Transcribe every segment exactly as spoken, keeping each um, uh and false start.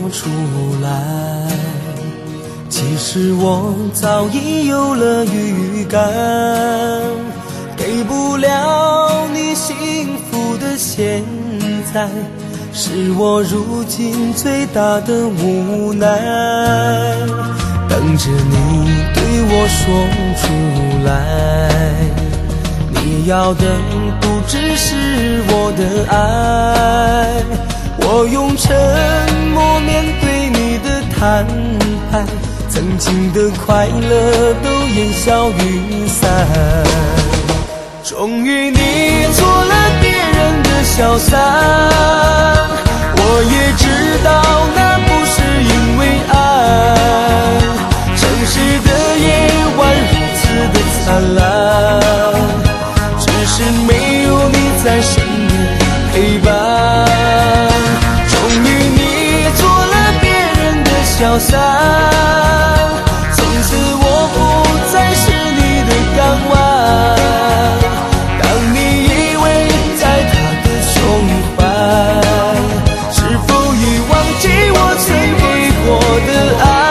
出来，其实我早已有了预感，给不了你幸福的现在，是我如今最大的无奈。等着你对我说出来，你要的不只是我的爱，我用沉默面对你的坦白，曾经的快乐都烟消云散。终于你做了别人的小三，我也知道那不是因为爱，城市的夜晚如此的灿烂，只是没有你在身边陪伴。终于你做了别人的小三，从此我不再是你的港湾。当你以为在他的胸怀，是否已忘记我曾给过的爱？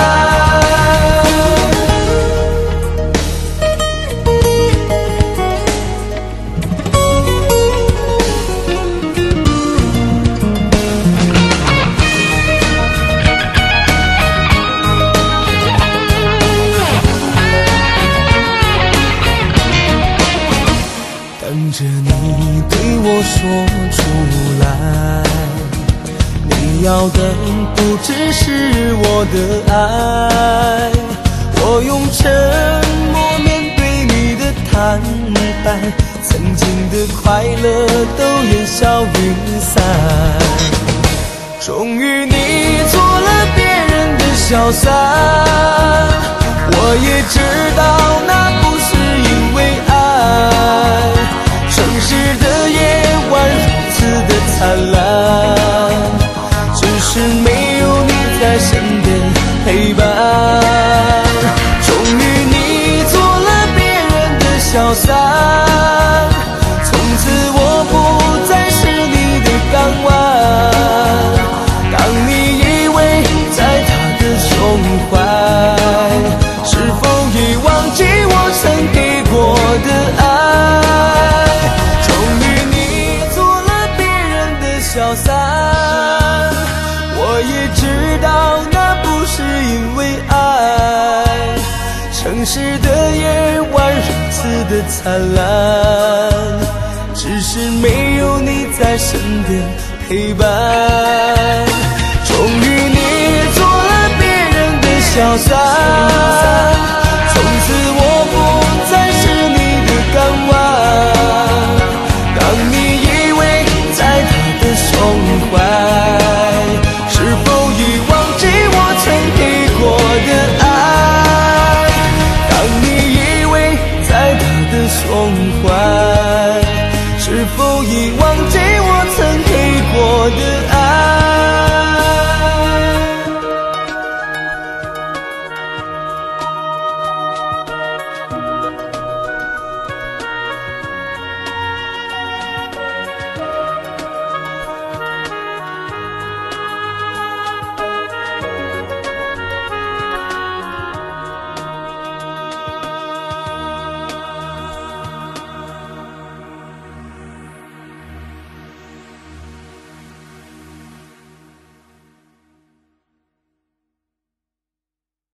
等着你对我说出来，你要的不只是我的爱，我用沉默面对你的坦白，曾经的快乐都烟消云散。终于你做了别人的小三，我也知道那不是因为爱，城市的夜晚如此的灿烂，只是没有你在身边陪伴。终于你做了别人的小三，从此我不再是你的港湾。当你以为在他的胸怀，是否已忘记我曾给过的爱？小三，我也知道那不是因为爱，城市的夜晚如此的灿烂，只是没有你在身边陪伴。终于你做了别人的小三，